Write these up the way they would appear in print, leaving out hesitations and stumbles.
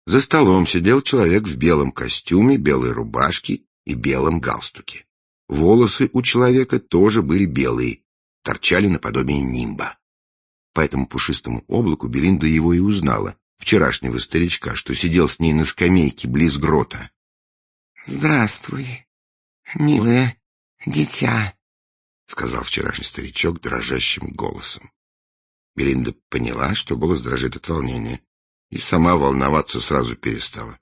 За столом сидел человек в белом костюме, белой рубашке и белом галстуке. Волосы у человека тоже были белые, торчали наподобие нимба. По этому пушистому облаку Белинда его и узнала, вчерашнего старичка, что сидел с ней на скамейке близ грота. — Здравствуй, милое дитя, — сказал вчерашний старичок дрожащим голосом. Белинда поняла, что голос дрожит от волнения, и сама волноваться сразу перестала.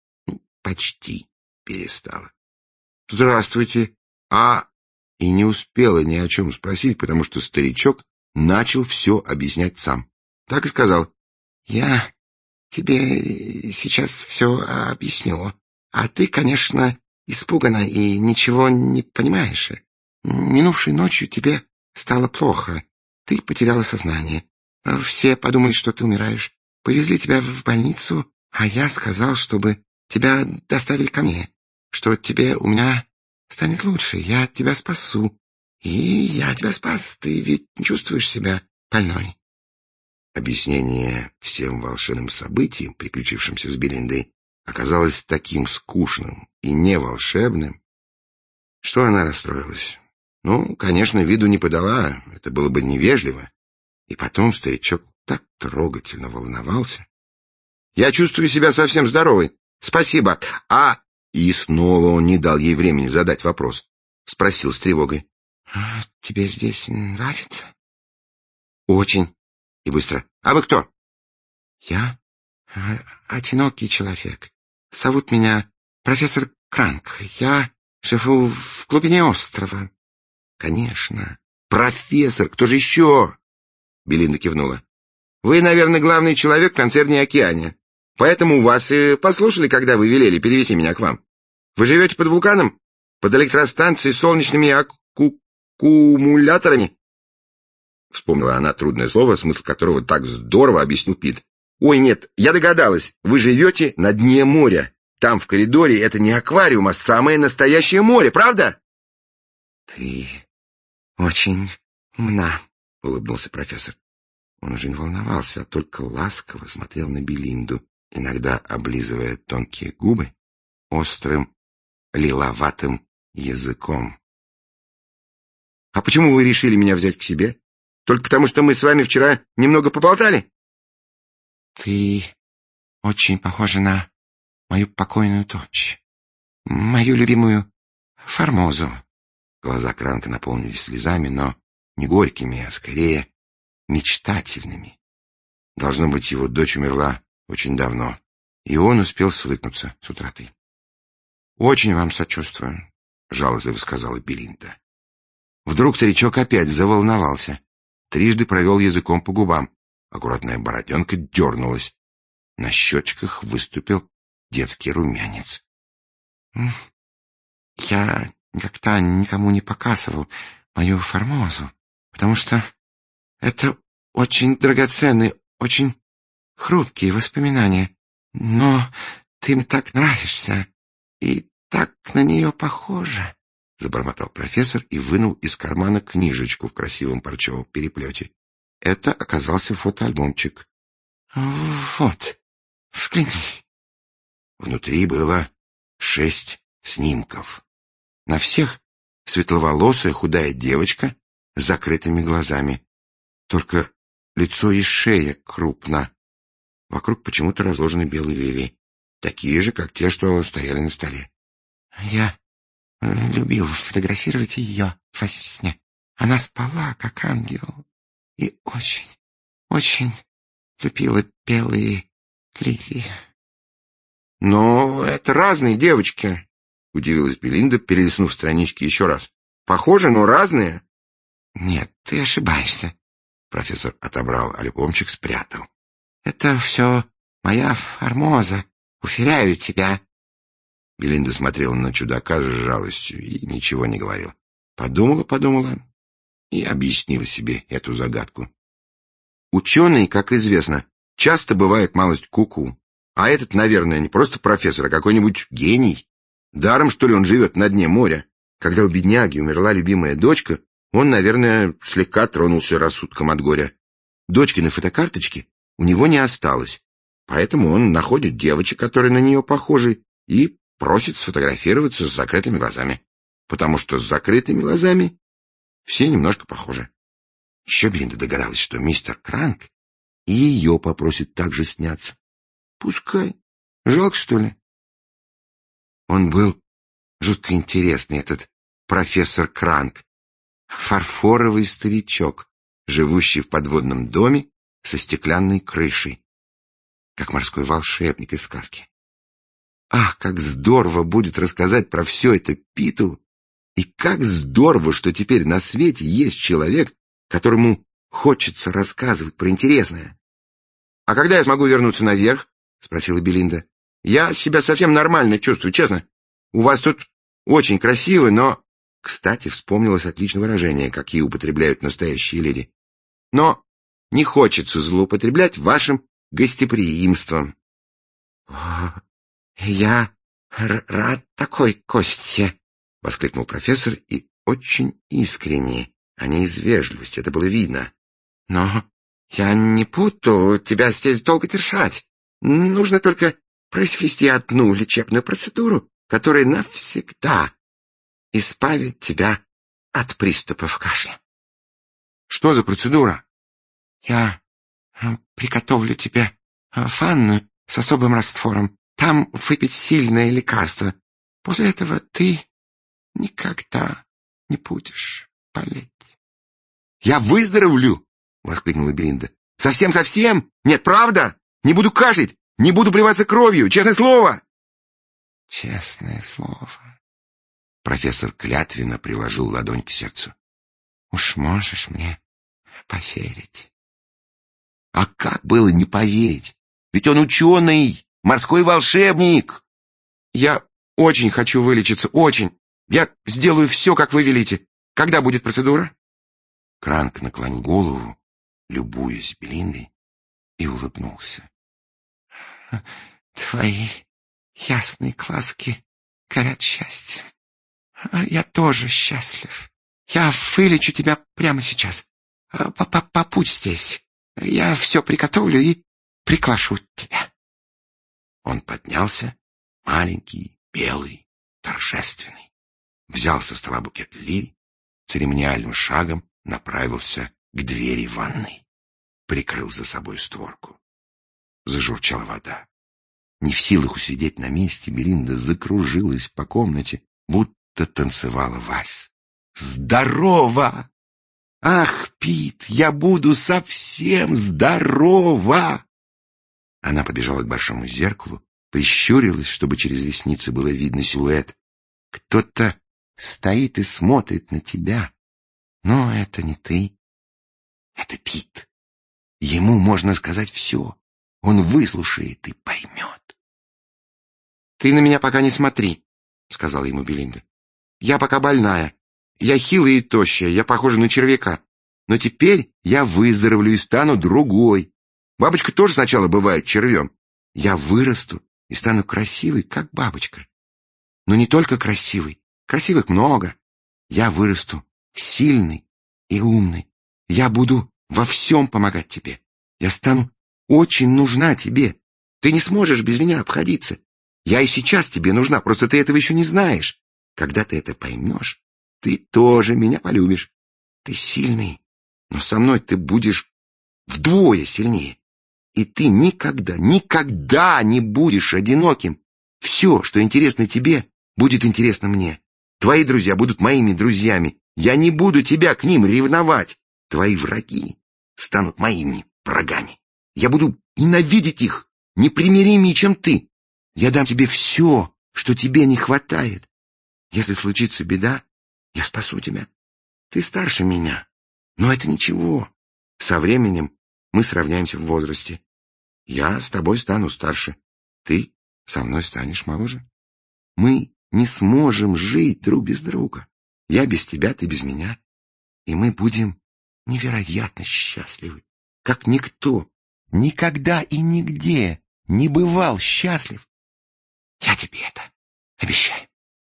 Почти перестала. — Здравствуйте, И не успела ни о чем спросить, потому что старичок начал все объяснять сам. Так и сказал: — Я тебе сейчас все объясню, а ты, конечно, испугана и ничего не понимаешь. Минувшей ночью тебе стало плохо, ты потеряла сознание. Все подумали, что ты умираешь. Повезли тебя в больницу, а я сказал, чтобы тебя доставили ко мне, что тебе у меня станет лучше, я тебя спасу. И я тебя спас, ты ведь не чувствуешь себя больной. Объяснение всем волшебным событиям, приключившимся с Белиндой, оказалось таким скучным и неволшебным, что она расстроилась. Конечно, виду не подала, это было бы невежливо. И потом старичок так трогательно волновался. — Я чувствую себя совсем здоровой. Спасибо. И снова он не дал ей времени задать вопрос. Спросил с тревогой: — Тебе здесь нравится? — Очень. И быстро: — А вы кто? — Я одинокий человек. Зовут меня профессор Кранк. Я живу в глубине острова. — Конечно. Профессор, кто же еще? Белинда кивнула. — Вы, наверное, главный человек в концерне «Океане». Поэтому вас и послушали, когда вы велели перевести меня к вам. Вы живете под вулканом? Под электростанцией с солнечными аккумуляторами? Вспомнила она трудное слово, смысл которого так здорово объяснил Пит. Ой, нет, я догадалась. Вы живете на дне моря. Там, в коридоре, это не аквариум, а самое настоящее море, правда? Ты очень умна, улыбнулся профессор. Он уже не волновался, а только ласково смотрел на Белинду, иногда облизывая тонкие губы острым лиловатым языком. — А почему вы решили меня взять к себе? Только потому, что мы с вами вчера немного поболтали? — Ты очень похожа на мою покойную дочь, мою любимую Формозу. Глаза Кранка наполнились слезами, но не горькими, а скорее мечтательными. Должно быть, его дочь умерла очень давно, и он успел свыкнуться с утратой. — Очень вам сочувствую, — жалостливо сказала Белинда. Вдруг старичок опять заволновался, трижды провел языком по губам. Аккуратная бороденка дернулась. На щечках выступил детский румянец. — Я никогда никому не показывал мою Формозу, потому что это очень драгоценные, очень хрупкие воспоминания. Но ты мне так нравишься и так на нее похожа, — забормотал профессор и вынул из кармана книжечку в красивом парчевом переплете. Это оказался фотоальбомчик. — Вот, взгляни. Внутри было 6 снимков. На всех светловолосая худая девочка с закрытыми глазами. Только лицо и шея крупно. Вокруг почему-то разложены белые лилии, такие же, как те, что стояли на столе. Я любил фотографировать ее во сне. Она спала, как ангел, и очень, очень любила белые лилии. — Но это разные девочки, — удивилась Белинда, перелистнув странички еще раз. — Похожи, но разные. — Нет, ты ошибаешься. Профессор отобрал альбомчик, спрятал. — Это все моя Формоза, уверяю тебя. Белинда смотрела на чудака с жалостью и ничего не говорила. Подумала и объяснила себе эту загадку. Ученые, как известно, часто бывают малость куку. А этот, наверное, не просто профессор, а какой-нибудь гений. Даром, что ли, он живет на дне моря. Когда у бедняги умерла любимая дочка, он, наверное, слегка тронулся рассудком от горя. Дочкиной фотокарточки у него не осталось. Поэтому он находит девочек, которые на нее похожи, и просит сфотографироваться с закрытыми глазами. Потому что с закрытыми глазами все немножко похожи. Еще Белинда догадалась, что мистер Кранк и ее попросит также сняться. Пускай. Жалко, что ли? Он был жутко интересный, этот профессор Кранк. Фарфоровый старичок, живущий в подводном доме со стеклянной крышей, как морской волшебник из сказки. Ах, как здорово будет рассказать про все это Питу, и как здорово, что теперь на свете есть человек, которому хочется рассказывать про интересное. — А когда я смогу вернуться наверх? — спросила Белинда. — Я себя совсем нормально чувствую, честно. У вас тут очень красиво, но... Кстати, вспомнилось отличное выражение, какие употребляют настоящие леди. Но не хочется злоупотреблять вашим гостеприимством. — Я рад такой Косте, — воскликнул профессор, и очень искренне, а не из вежливости, это было видно. — Но я не буду тебя здесь долго держать. Нужно только произвести одну лечебную процедуру, которая навсегда избавит тебя от приступов кашля. — Что за процедура? — Я приготовлю тебе ванну с особым раствором. Там выпить сильное лекарство. После этого ты никогда не будешь болеть. — Я выздоровлю! — воскликнула Белинда. — Совсем-совсем? Нет, правда? Не буду кашлять, не буду плеваться кровью, честное слово! — Честное слово. Профессор клятвенно приложил ладонь к сердцу. — Уж можешь мне поверить. А как было не поверить? Ведь он ученый, морской волшебник. Я очень хочу вылечиться, очень. Я сделаю все, как вы велите. Когда будет процедура? Кранк наклонил голову, любуясь Белиндой, и улыбнулся. Твои ясные глазки горят счастьем. Я тоже счастлив. Я вылечу тебя прямо сейчас. Побудь здесь. Я все приготовлю и приглашу тебя. Он поднялся, маленький, белый, торжественный, взял со стола букет лилий, церемониальным шагом направился к двери ванной, прикрыл за собой створку. Зажурчала вода. Не в силах усидеть на месте, Белинда закружилась по комнате, будто танцевала вальс. Здорово! Ах, Пит, я буду совсем здорова! Она побежала к большому зеркалу, прищурилась, чтобы через ресницы было видно силуэт. Кто-то стоит и смотрит на тебя. Но это не ты. Это Пит. Ему можно сказать все. Он выслушает и поймет. — Ты на меня пока не смотри, — сказала ему Белинда. — Я пока больная. Я хилая и тощая, я похожа на червяка. Но теперь я выздоровлю и стану другой. Бабочка тоже сначала бывает червем. Я вырасту и стану красивой, как бабочка. Но не только красивой. Красивых много. Я вырасту сильной и умной. Я буду во всем помогать тебе. Я стану очень нужна тебе. Ты не сможешь без меня обходиться. Я и сейчас тебе нужна, просто ты этого еще не знаешь. Когда ты это поймешь, ты тоже меня полюбишь. Ты сильный, но со мной ты будешь вдвое сильнее. И ты никогда, никогда не будешь одиноким. Все, что интересно тебе, будет интересно мне. Твои друзья будут моими друзьями. Я не буду тебя к ним ревновать. Твои враги станут моими врагами. Я буду ненавидеть их, непримиримее, чем ты. Я дам тебе все, что тебе не хватает. Если случится беда, я спасу тебя. Ты старше меня, но это ничего. Со временем мы сравняемся в возрасте. Я с тобой стану старше, ты со мной станешь моложе. Мы не сможем жить друг без друга. Я без тебя, ты без меня. И мы будем невероятно счастливы, как никто никогда и нигде не бывал счастлив. Я тебе это обещаю.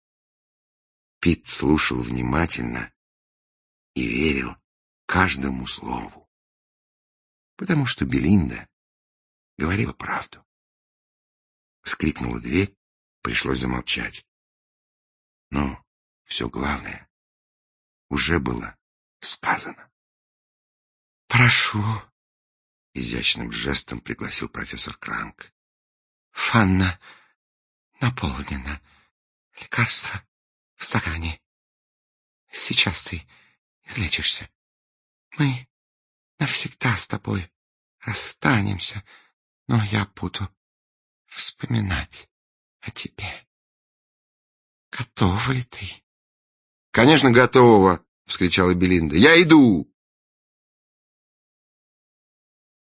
Пит слушал внимательно и верил каждому слову, потому что Белинда говорила правду. Скрипнула дверь, пришлось замолчать. Но все главное уже было сказано. «Прошу», — изящным жестом пригласил профессор Кранк. «Ванна наполнена. Лекарство в стакане. Сейчас ты излечишься. Мы навсегда с тобой расстанемся, но я буду вспоминать о тебе. Готова ли ты?» «Конечно, готова!» — вскричала Белинда. «Я иду!»